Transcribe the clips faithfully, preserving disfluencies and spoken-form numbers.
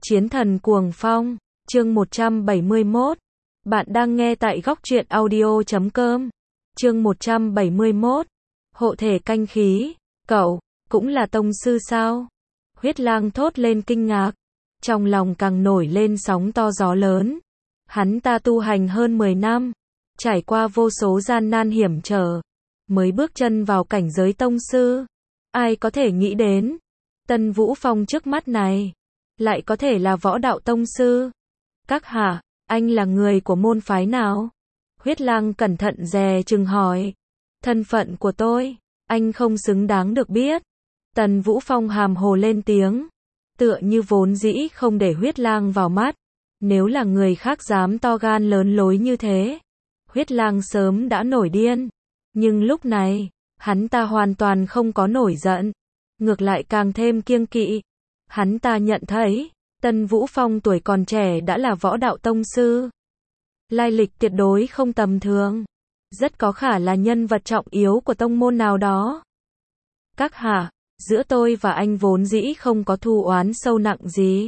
Chiến thần cuồng phong, chương một trăm bảy mươi mốt. Bạn đang nghe tại góc truyện audio chấm com. Chương một trăm bảy mươi mốt. Hộ thể canh khí, cậu, cũng là tông sư sao? Huyết Lang thốt lên kinh ngạc, trong lòng càng nổi lên sóng to gió lớn. Hắn ta tu hành hơn mười năm, trải qua vô số gian nan hiểm trở, mới bước chân vào cảnh giới tông sư. Ai có thể nghĩ đến, Tân Vũ Phong trước mắt này, lại có thể là võ đạo tông sư. Các hạ, anh là người của môn phái nào? Huyết Lang cẩn thận dè chừng hỏi. Thân phận của tôi, anh không xứng đáng được biết. Tần Vũ Phong hàm hồ lên tiếng, tựa như vốn dĩ không để Huyết Lang vào mắt. Nếu là người khác dám to gan lớn lối như thế, Huyết Lang sớm đã nổi điên. Nhưng lúc này, hắn ta hoàn toàn không có nổi giận, ngược lại càng thêm kiêng kỵ. Hắn ta nhận thấy, Tân Vũ Phong tuổi còn trẻ đã là võ đạo tông sư. Lai lịch tuyệt đối không tầm thường, rất có khả là nhân vật trọng yếu của tông môn nào đó. Các hạ, giữa tôi và anh vốn dĩ không có thù oán sâu nặng gì.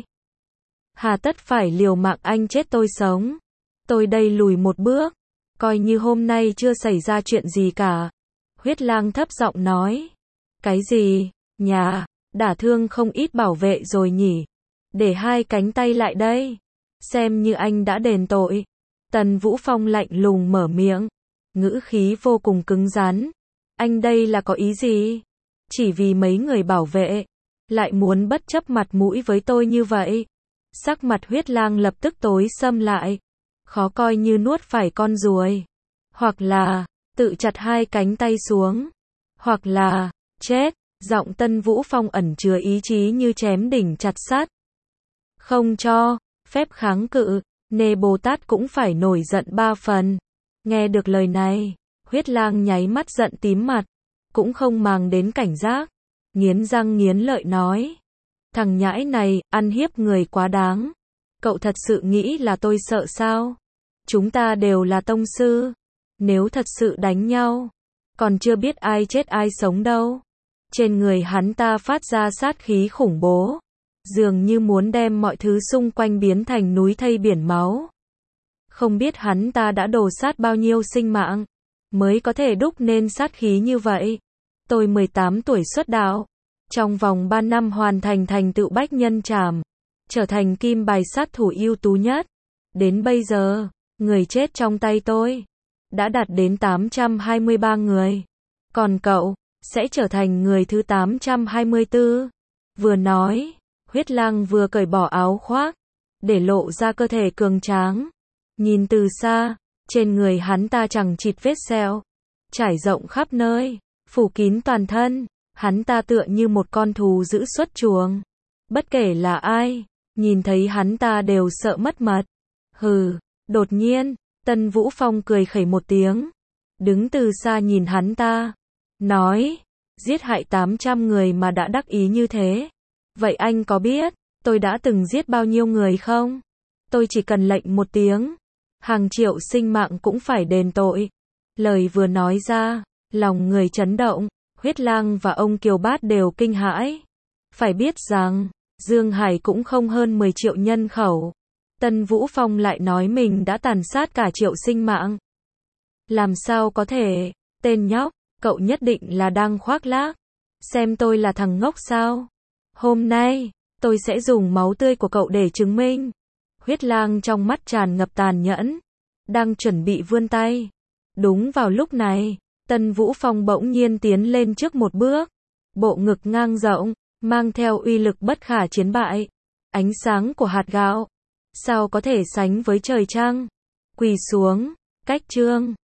Hà tất phải liều mạng anh chết tôi sống. Tôi đây lùi một bước, coi như hôm nay chưa xảy ra chuyện gì cả. Huyết Lang thấp giọng nói. Cái gì? Nhà, đả thương không ít bảo vệ rồi nhỉ? Để hai cánh tay lại đây, xem như anh đã đền tội. Tần Vũ Phong lạnh lùng mở miệng, ngữ khí vô cùng cứng rắn. Anh đây là có ý gì? Chỉ vì mấy người bảo vệ, lại muốn bất chấp mặt mũi với tôi như vậy? Sắc mặt Huyết Lang lập tức tối sầm lại, khó coi như nuốt phải con ruồi. Hoặc là, tự chặt hai cánh tay xuống, hoặc là, chết. Giọng Tân Vũ Phong ẩn chứa ý chí như chém đỉnh chặt sắt. Không cho phép kháng cự, Nê Bồ Tát cũng phải nổi giận ba phần. Nghe được lời này, Huyết Lang nháy mắt giận tím mặt, cũng không màng đến cảnh giác, nghiến răng nghiến lợi nói. Thằng nhãi này, ăn hiếp người quá đáng. Cậu thật sự nghĩ là tôi sợ sao? Chúng ta đều là tông sư. Nếu thật sự đánh nhau, còn chưa biết ai chết ai sống đâu. Trên người hắn ta phát ra sát khí khủng bố, dường như muốn đem mọi thứ xung quanh biến thành núi thây biển máu. Không biết hắn ta đã đổ sát bao nhiêu sinh mạng, mới có thể đúc nên sát khí như vậy. Tôi mười tám tuổi xuất đạo, trong vòng ba năm hoàn thành thành tựu bách nhân trảm, trở thành kim bài sát thủ ưu tú nhất. Đến bây giờ, người chết trong tay tôi đã đạt đến tám trăm hai mươi ba người. Còn cậu sẽ trở thành người thứ tám trăm hai mươi tư. Vừa nói, Huyết Lang vừa cởi bỏ áo khoác, để lộ ra cơ thể cường tráng. Nhìn từ xa, trên người hắn ta chẳng chịt vết sẹo, trải rộng khắp nơi, phủ kín toàn thân. Hắn ta tựa như một con thú dữ xuất chuồng. Bất kể là ai, nhìn thấy hắn ta đều sợ mất mật. Hừ, đột nhiên, Tân Vũ Phong cười khẩy một tiếng, đứng từ xa nhìn hắn ta, nói, giết hại tám trăm người mà đã đắc ý như thế. Vậy anh có biết, tôi đã từng giết bao nhiêu người không? Tôi chỉ cần lệnh một tiếng, hàng triệu sinh mạng cũng phải đền tội. Lời vừa nói ra, lòng người chấn động, Huyết Lang và ông Kiều Bát đều kinh hãi. Phải biết rằng, Dương Hải cũng không hơn mười triệu nhân khẩu. Tân Vũ Phong lại nói mình đã tàn sát cả triệu sinh mạng. Làm sao có thể? Tên nhóc, cậu nhất định là đang khoác lác. Xem tôi là thằng ngốc sao? Hôm nay, tôi sẽ dùng máu tươi của cậu để chứng minh. Huyết Lang trong mắt tràn ngập tàn nhẫn, đang chuẩn bị vươn tay. Đúng vào lúc này, Tân Vũ Phong bỗng nhiên tiến lên trước một bước. Bộ ngực ngang rộng, mang theo uy lực bất khả chiến bại. Ánh sáng của hạt gạo, sao có thể sánh với trời trăng? Quỳ xuống, cách trương.